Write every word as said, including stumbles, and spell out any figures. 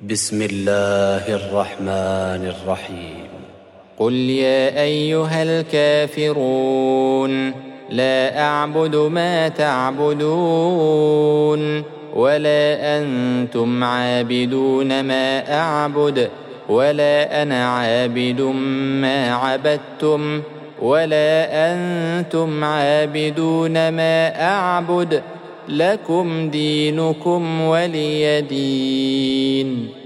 بسم الله الرحمن الرحيم. قل يا أيها الكافرون لا أعبد ما تعبدون ولا أنتم عابدون ما أعبد ولا أنا عابد ما عبدتم ولا أنتم عابدون ما أعبد لكم دينكم ولي دين.